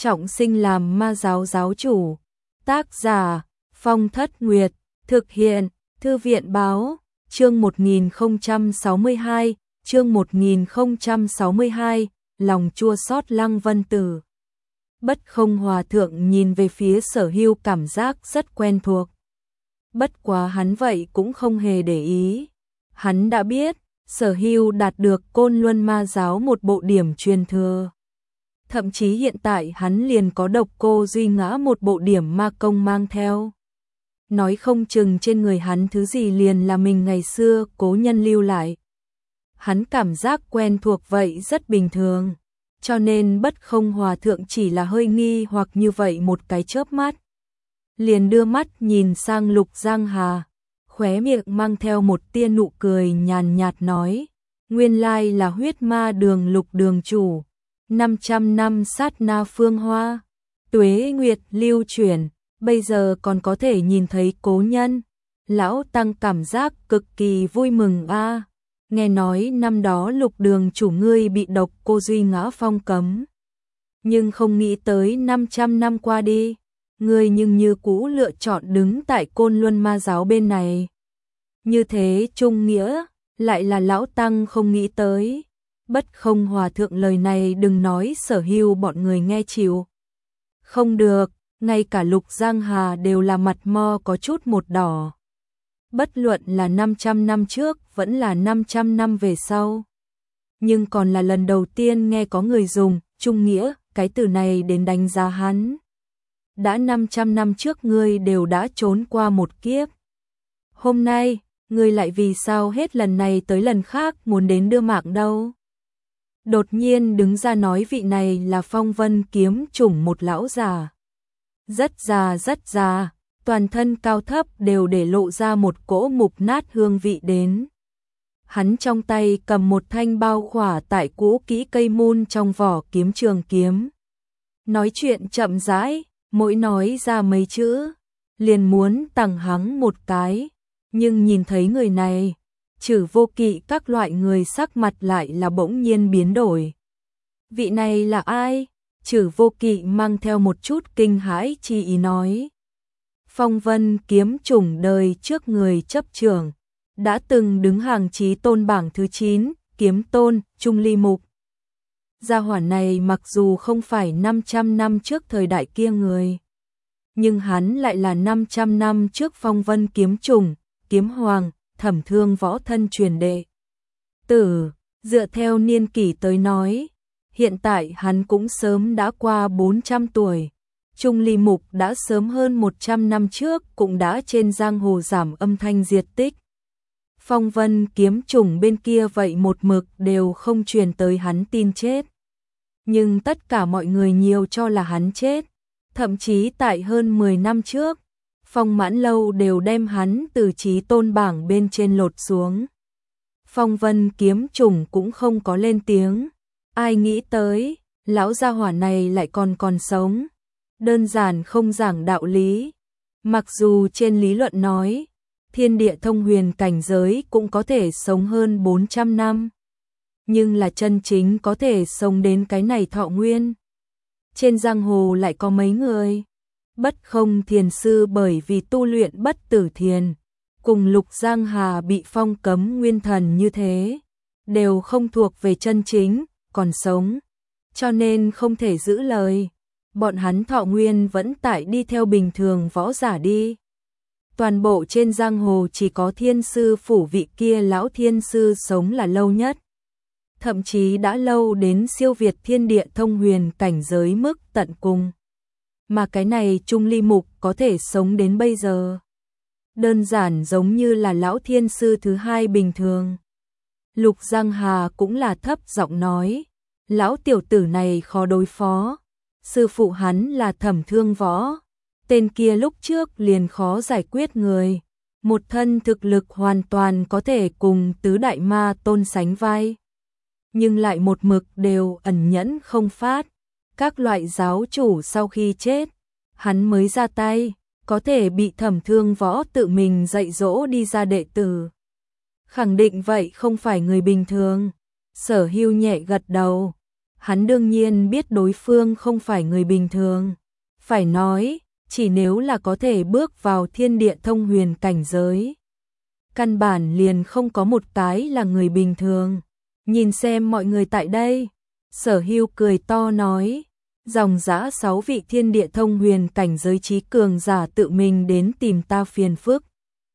trọng sinh làm ma giáo giáo chủ. Tác giả Phong Thất Nguyệt, thực hiện Thư viện Báo, chương 1062, chương 1062, lòng chua xót Lăng Vân Tử. Bất Không Hòa Thượng nhìn về phía Sở Hưu, cảm giác rất quen thuộc. Bất quá hắn vậy cũng không hề để ý. Hắn đã biết, Sở Hưu đạt được Côn Luân Ma giáo một bộ điểm truyền thừa. Thậm chí hiện tại hắn liền có Độc Cô Duy Ngã một bộ điểm ma công mang theo. Nói không chừng trên người hắn thứ gì liền là mình ngày xưa cố nhân lưu lại. Hắn cảm giác quen thuộc vậy rất bình thường, cho nên Bất Không Hòa Thượng chỉ là hơi nghi hoặc như vậy một cái chớp mắt. Liền đưa mắt nhìn sang Lục Giang Hà, khóe miệng mang theo một tia nụ cười nhàn nhạt nói, nguyên lai là huyết ma đường Lục đường chủ, 500 năm sát na phương hoa, tuế nguyệt lưu chuyển, bây giờ còn có thể nhìn thấy cố nhân. Lão Tăng cảm giác cực kỳ vui mừng a. Nghe nói năm đó Lục đường chủ ngươi bị Độc Cô Duy Ngã phong cấm, nhưng không nghĩ tới 500 năm qua đi, ngươi nhưng như cũ lựa chọn đứng tại Côn Luân Ma giáo bên này. Như thế trung nghĩa, lại là Lão Tăng không nghĩ tới. Bất Không Hòa Thượng lời này đừng nói Sở Hưu bọn người nghe chịu. Không được, ngay cả Lục Giang Hà đều là mặt mo có chút một đỏ. Bất luận là 500 năm trước vẫn là 500 năm về sau. Nhưng còn là lần đầu tiên nghe có người dùng trung nghĩa cái từ này đến đánh giá hắn. Đã 500 năm trước ngươi đều đã trốn qua một kiếp. Hôm nay, ngươi lại vì sao hết lần này tới lần khác muốn đến đưa mạng đâu? Đột nhiên đứng ra nói vị này là Phong Vân Kiếm Chủng, một lão già. Rất già, toàn thân cao thấp đều để lộ ra một cỗ mục nát hương vị đến. Hắn trong tay cầm một thanh bao khỏa tại cũ kỹ cây mun trong vỏ kiếm trường kiếm. Nói chuyện chậm rãi, mỗi nói ra mấy chữ, liền muốn tặng hắn một cái. Nhưng nhìn thấy người này, Trừ Vô Kỵ các loại người sắc mặt lại là bỗng nhiên biến đổi. Vị này là ai? Trừ Vô Kỵ mang theo một chút kinh hãi chi ý nói. Phong Vân Kiếm Chủng đời trước người chấp trưởng, đã từng đứng hàng chí tôn bảng thứ 9, kiếm tôn, Trung Ly Mục. Gia hỏa này mặc dù không phải 500 năm trước thời đại kia người, nhưng hắn lại là 500 năm trước Phong Vân Kiếm Chủng, kiếm hoàng, Thẩm Thương Võ thân truyền đệ tử. Dựa theo niên kỷ tới nói, hiện tại hắn cũng sớm đã qua 400 tuổi. Trung Ly Mục đã sớm hơn 100 năm trước cũng đã trên giang hồ giảm âm thanh diệt tích. Phong Vân Kiếm Chủng bên kia vậy một mực đều không truyền tới hắn tin chết. Nhưng tất cả mọi người nhiều cho là hắn chết. Thậm chí tại hơn 10 năm trước, Phong Mãn Lâu đều đem hắn từ chí tôn bảng bên trên lột xuống. Phong Vân Kiếm Chủng cũng không có lên tiếng. Ai nghĩ tới, lão gia hỏa này lại còn sống. Đơn giản không giảng đạo lý. Mặc dù trên lý luận nói, thiên địa thông huyền cảnh giới cũng có thể sống hơn 400 năm. Nhưng là chân chính có thể sống đến cái này thọ nguyên. Trên giang hồ lại có mấy người. Bất Không Thiền Sư bởi vì tu luyện bất tử thiền, cùng Lục Giang Hà bị phong cấm nguyên thần như thế, đều không thuộc về chân chính, còn sống. Cho nên không thể giữ lời. Bọn hắn thọ nguyên vẫn tại đi theo bình thường võ giả đi. Toàn bộ trên giang hồ chỉ có Thiên Sư Phủ vị kia lão Thiên Sư sống là lâu nhất. Thậm chí đã lâu đến siêu việt thiên địa thông huyền cảnh giới mức tận cùng. Mà cái này Trung Ly Mục có thể sống đến bây giờ. Đơn giản giống như là lão Thiên Sư thứ hai bình thường. Lục Giang Hà cũng là thấp giọng nói. Lão tiểu tử này khó đối phó. Sư phụ hắn là Thẩm Thương Võ. Tên kia lúc trước liền khó giải quyết người. Một thân thực lực hoàn toàn có thể cùng tứ đại ma tôn sánh vai. Nhưng lại một mực đều ẩn nhẫn không phát. Các loại giáo chủ sau khi chết, hắn mới ra tay, có thể bị Thẩm Thương Võ tự mình dạy dỗ đi ra đệ tử. Khẳng định vậy không phải người bình thường. Sở Hưu nhẹ gật đầu. Hắn đương nhiên biết đối phương không phải người bình thường. Phải nói, chỉ nếu là có thể bước vào thiên địa thông huyền cảnh giới. Căn bản liền không có một cái là người bình thường. Nhìn xem mọi người tại đây. Sở Hưu cười to nói. Dòng dã 6 vị thiên địa thông huyền cảnh giới trí cường giả tự mình đến tìm ta phiền phức.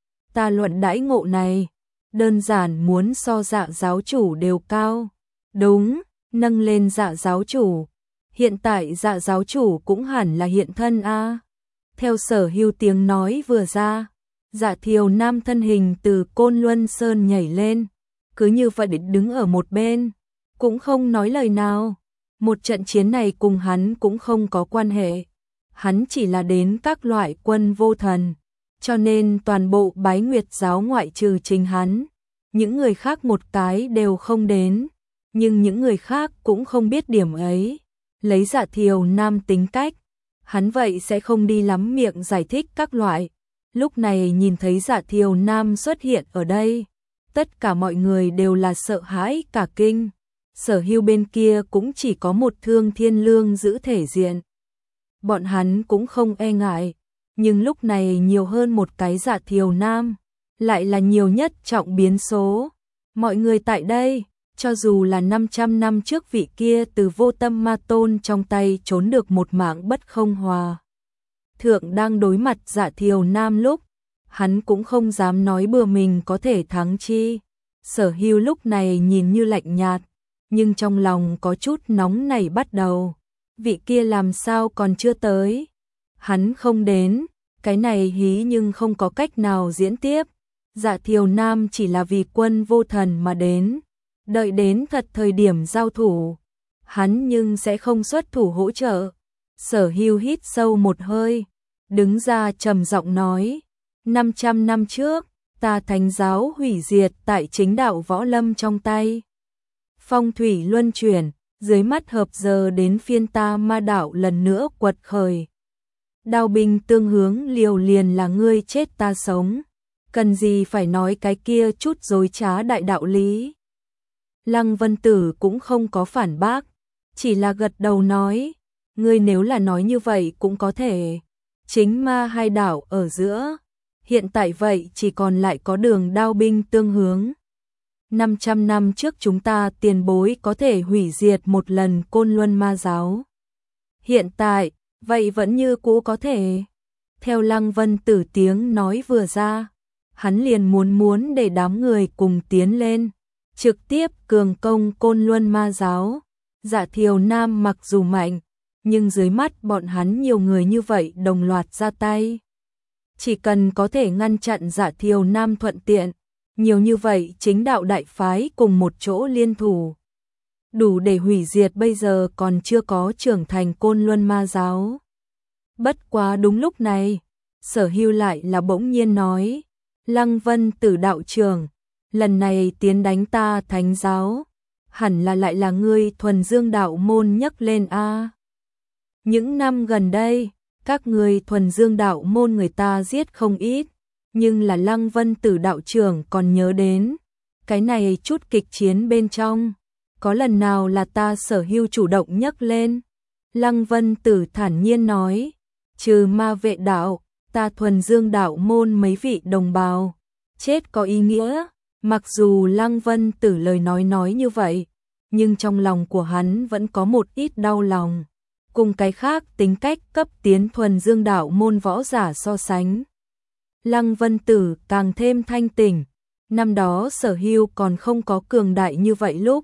Ta luận đãi ngộ này, đơn giản muốn so Dạ giáo chủ đều cao. Đúng, nâng lên Dạ giáo chủ. Hiện tại Dạ giáo chủ cũng hẳn là hiện thân a. Theo Sở Hưu tiếng nói vừa ra, Dạ Thiều Nam thân hình từ Côn Luân Sơn nhảy lên, cứ như vậy đứng ở một bên, cũng không nói lời nào. Một trận chiến này cùng hắn cũng không có quan hệ. Hắn chỉ là đến các loại quân vô thần, cho nên toàn bộ Bái Nguyệt giáo ngoại trừ chính hắn, những người khác một cái đều không đến, nhưng những người khác cũng không biết điểm ấy. Lấy Dạ Thiều Nam tính cách, hắn vậy sẽ không đi lắm miệng giải thích các loại. Lúc này nhìn thấy Dạ Thiều Nam xuất hiện ở đây, tất cả mọi người đều là sợ hãi cả kinh. Sở Hưu bên kia cũng chỉ có một Thương Thiên Lương giữ thể diện. Bọn hắn cũng không e ngại, nhưng lúc này nhiều hơn một cái Dạ Thiều Nam, lại là nhiều nhất trọng biến số. Mọi người tại đây, cho dù là 500 năm trước vị kia từ Vô Tâm Ma Tôn trong tay trốn được một mạng bất không hòa. Thượng đang đối mặt Dạ Thiều Nam lúc, hắn cũng không dám nói bừa mình có thể thắng chi. Sở Hưu lúc này nhìn như lạnh nhạt, nhưng trong lòng có chút nóng nảy bắt đầu. Vị kia làm sao còn chưa tới? Hắn không đến, cái này hí nhưng không có cách nào diễn tiếp. Dạ Thiều Nam chỉ là vì quân vô thần mà đến, đợi đến thật thời điểm giao thủ, hắn nhưng sẽ không xuất thủ hỗ trợ. Sở Hưu hít sâu một hơi, đứng ra trầm giọng nói, 500 năm trước, ta Thánh giáo hủy diệt tại chính đạo võ lâm trong tay. Phong thủy luân chuyển, dưới mắt hợp giờ đến phiên ta Ma đạo lần nữa quật khởi. Đao binh tương hướng liều liền là ngươi chết ta sống, cần gì phải nói cái kia chút dối trá đại đạo lý. Lăng Vân Tử cũng không có phản bác, chỉ là gật đầu nói, ngươi nếu là nói như vậy cũng có thể. Chính ma hai đạo ở giữa, hiện tại vậy chỉ còn lại có đường đao binh tương hướng. 500 năm trước chúng ta tiền bối có thể hủy diệt một lần Côn Luân Ma giáo. Hiện tại, vậy vẫn như cũ có thể. Theo Lăng Vân Tử tiếng nói vừa ra, hắn liền muốn để đám người cùng tiến lên, trực tiếp cường công Côn Luân Ma giáo. Dạ Thiều Nam mặc dù mạnh, nhưng dưới mắt bọn hắn nhiều người như vậy đồng loạt ra tay. Chỉ cần có thể ngăn chặn Dạ Thiều Nam thuận tiện, nhiều như vậy chính đạo đại phái cùng một chỗ liên thủ, đủ để hủy diệt bây giờ còn chưa có trưởng thành Côn Luân Ma giáo. Bất quá đúng lúc này, Sở Hưu lại là bỗng nhiên nói, Lăng Vân Tử đạo trưởng, lần này tiến đánh ta Thánh giáo, hẳn là lại là ngươi Thuần Dương đạo môn nhấc lên a. Những năm gần đây, các ngươi Thuần Dương đạo môn người ta giết không ít, nhưng là Lăng Vân Tử đạo trưởng còn nhớ đến, cái này chút kịch chiến bên trong, có lần nào là ta Sở Hưu chủ động nhấc lên? Lăng Vân Tử thản nhiên nói, trừ Ma Vệ đạo, ta Thuần Dương đạo môn mấy vị đồng bào, chết có ý nghĩa. Mặc dù Lăng Vân Tử lời nói như vậy, nhưng trong lòng của hắn vẫn có một ít đau lòng. Cùng cái khác tính cách cấp tiến Thuần Dương đạo môn võ giả so sánh, Lăng Vân Tử càng thêm thanh tỉnh. Năm đó Sở Hưu còn không có cường đại như vậy lúc.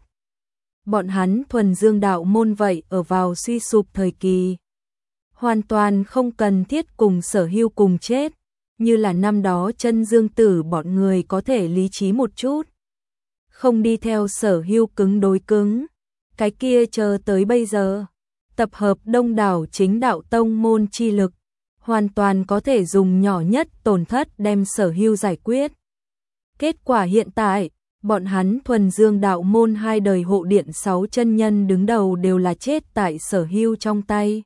Bọn hắn Thuần Dương đạo môn vậy ở vào suy sụp thời kỳ. Hoàn toàn không cần thiết cùng Sở Hưu cùng chết. Như là năm đó Chân Dương Tử bọn người có thể lý trí một chút. Không đi theo Sở Hưu cứng đối cứng. Cái kia chờ tới bây giờ. Tập hợp đông đảo chính đạo tông môn chi lực. Hoàn toàn có thể dùng nhỏ nhất tổn thất đem Sở Hưu giải quyết. Kết quả hiện tại, bọn hắn Thuần Dương đạo môn 2 đời hộ điện 6 chân nhân đứng đầu đều là chết tại Sở Hưu trong tay.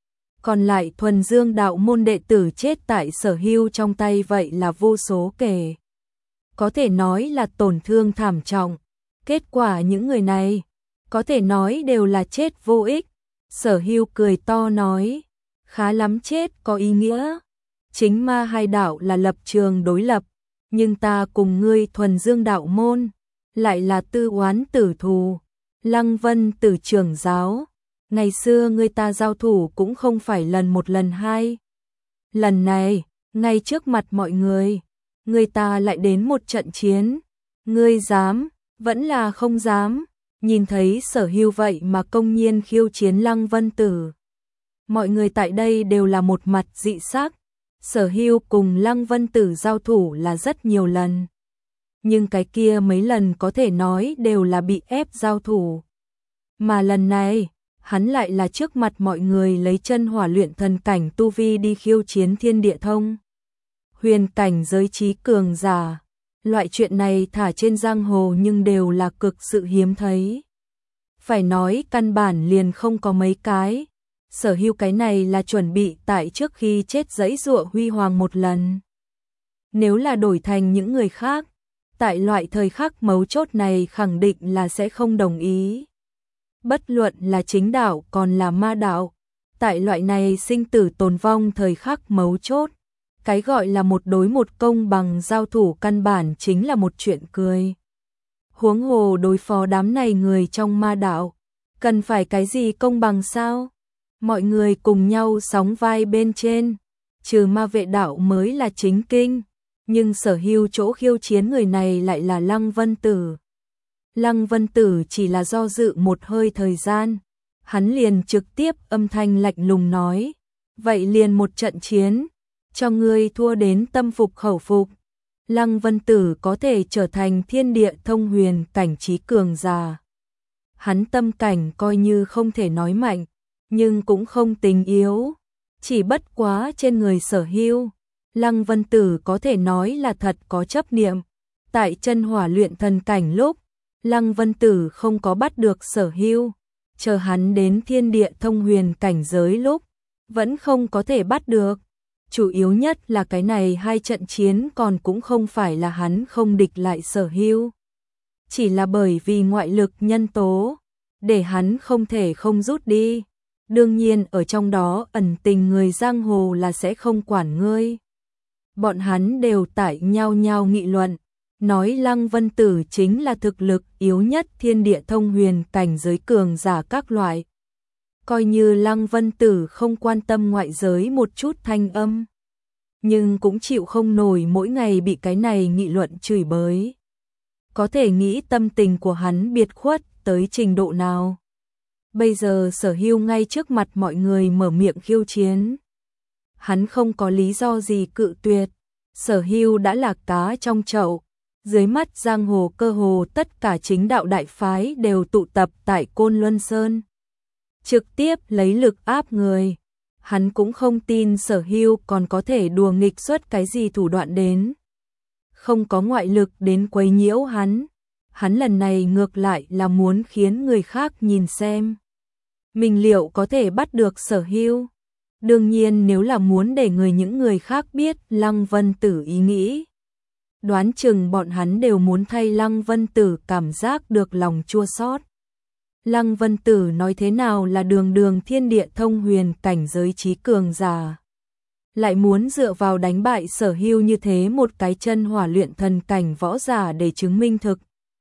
Còn lại Thuần Dương đạo môn đệ tử chết tại Sở Hưu trong tay vậy là vô số kể. Có thể nói là tổn thương thảm trọng. Kết quả những người này, có thể nói đều là chết vô ích. Sở Hưu cười to nói, khá lắm, chết có ý nghĩa. Chính ma hai đạo là lập trường đối lập, nhưng ta cùng ngươi thuần dương đạo môn, lại là tư oán tử thù. Lăng Vân Tử trưởng giáo, ngày xưa ngươi ta giao thủ cũng không phải lần một lần hai. Lần này, ngay trước mặt mọi người, ngươi ta lại đến một trận chiến. Ngươi dám, vẫn là không dám. Nhìn thấy Sở Hưu vậy mà công nhiên khiêu chiến Lăng Vân Tử. Mọi người tại đây đều là một mặt dị sắc. Sở Hưu cùng Lăng Vân Tử giao thủ là rất nhiều lần. Nhưng cái kia mấy lần có thể nói đều là bị ép giao thủ. Mà lần này, hắn lại là trước mặt mọi người lấy chân hỏa luyện thần cảnh tu vi đi khiêu chiến thiên địa thông huyền cảnh giới trí cường giả. Loại chuyện này thả trên giang hồ nhưng đều là cực sự hiếm thấy. Phải nói căn bản liền không có mấy cái. Sở Hưu cái này là chuẩn bị tại trước khi chết giãy giụa huy hoàng một lần. Nếu là đổi thành những người khác, tại loại thời khắc mấu chốt này khẳng định là sẽ không đồng ý. Bất luận là chính đạo còn là ma đạo, tại loại này sinh tử tồn vong thời khắc mấu chốt, cái gọi là một đối một công bằng giao thủ căn bản chính là một chuyện cười. Huống hồ đối phó đám này người trong ma đạo, cần phải cái gì công bằng sao? Mọi người cùng nhau sóng vai bên trên, trừ ma vệ đạo mới là chính kinh, nhưng Sở Hưu chỗ khiêu chiến người này lại là Lăng Vân Tử. Lăng Vân Tử chỉ là do dự một hơi thời gian, hắn liền trực tiếp âm thanh lạnh lùng nói, vậy liền một trận chiến, cho ngươi thua đến tâm phục khẩu phục. Lăng Vân Tử có thể trở thành thiên địa thông huyền cảnh trí cường giả. Hắn tâm cảnh coi như không thể nói mạnh, nhưng cũng không tính yếu, chỉ bất quá trên người Sở Hưu, Lăng Vân Tử có thể nói là thật có chấp niệm. Tại chân hỏa luyện thần cảnh lúc, Lăng Vân Tử không có bắt được Sở Hưu, chờ hắn đến thiên địa thông huyền cảnh giới lúc, vẫn không có thể bắt được. Chủ yếu nhất là cái này hai trận chiến còn cũng không phải là hắn không địch lại Sở Hưu, chỉ là bởi vì ngoại lực nhân tố, để hắn không thể không rút đi. Đương nhiên ở trong đó ẩn tình người giang hồ là sẽ không quản ngươi. Bọn hắn đều tại nhau nhau nghị luận, nói Lăng Vân Tử chính là thực lực yếu nhất thiên địa thông huyền cảnh giới cường giả các loại. Coi như Lăng Vân Tử không quan tâm ngoại giới một chút thanh âm, nhưng cũng chịu không nổi mỗi ngày bị cái này nghị luận chửi bới. Có thể nghĩ tâm tình của hắn biệt khuất tới trình độ nào. Bây giờ Sở Hưu ngay trước mặt mọi người mở miệng khiêu chiến. Hắn không có lý do gì cự tuyệt. Sở Hưu đã là cá trong chậu. Dưới mắt giang hồ cơ hồ tất cả chính đạo đại phái đều tụ tập tại Côn Luân Sơn. Trực tiếp lấy lực áp người. Hắn cũng không tin Sở Hưu còn có thể đùa nghịch xuất cái gì thủ đoạn đến. Không có ngoại lực đến quấy nhiễu hắn. Hắn lần này ngược lại là muốn khiến người khác nhìn xem mình liệu có thể bắt được Sở Hưu. Đương nhiên nếu là muốn để những người khác biết Lăng Vân Tử ý nghĩ, đoán chừng bọn hắn đều muốn thay Lăng Vân Tử cảm giác được lòng chua xót. Lăng Vân Tử nói thế nào là đường đường thiên địa thông huyền cảnh giới trí cường giả, lại muốn dựa vào đánh bại Sở Hưu như thế một cái chân hỏa luyện thần cảnh võ giả để chứng minh thực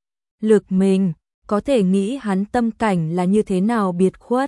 lực mình, có thể nghĩ hắn tâm cảnh là như thế nào biệt khuất.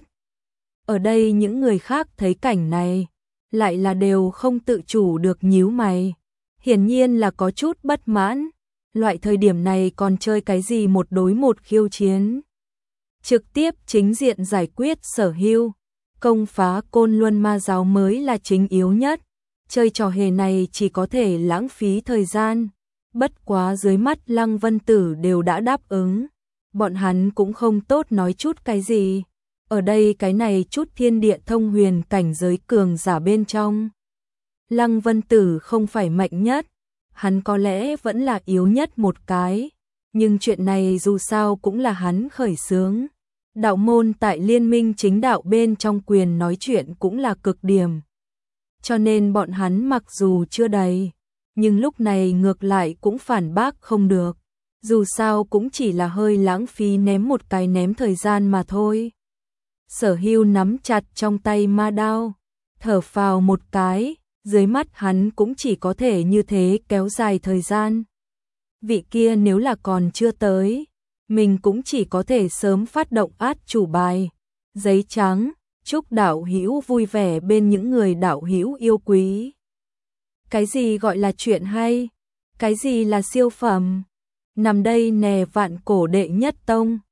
Ở đây những người khác thấy cảnh này, lại là đều không tự chủ được nhíu mày. Hiển nhiên là có chút bất mãn, loại thời điểm này còn chơi cái gì một đối một khiêu chiến. Trực tiếp chính diện giải quyết Sở Hưu, công phá Côn Luân ma giáo mới là chính yếu nhất. Chơi trò hề này chỉ có thể lãng phí thời gian. Bất quá dưới mắt Lăng Vân Tử đều đã đáp ứng, bọn hắn cũng không tốt nói chút cái gì. Ở đây cái này chút thiên địa thông huyền cảnh giới cường giả bên trong, Lăng Vân Tử không phải mạnh nhất, hắn có lẽ vẫn là yếu nhất một cái, nhưng chuyện này dù sao cũng là hắn khởi xướng. Đạo môn tại liên minh chính đạo bên trong quyền nói chuyện cũng là cực điểm. Cho nên bọn hắn mặc dù chưa đầy, nhưng lúc này ngược lại cũng phản bác không được. dù sao cũng chỉ là hơi lãng phí ném một cái ném thời gian mà thôi. Sở Hưu nắm chặt trong tay ma đao, thở phào một cái, dưới mắt hắn cũng chỉ có thể như thế kéo dài thời gian. Vị kia nếu là còn chưa tới, mình cũng chỉ có thể sớm phát động át chủ bài. Giấy trắng, chúc đạo hữu vui vẻ bên những người đạo hữu yêu quý. Cái gì gọi là chuyện hay? Cái gì là siêu phẩm? Nằm đây nè Vạn Cổ đệ nhất tông.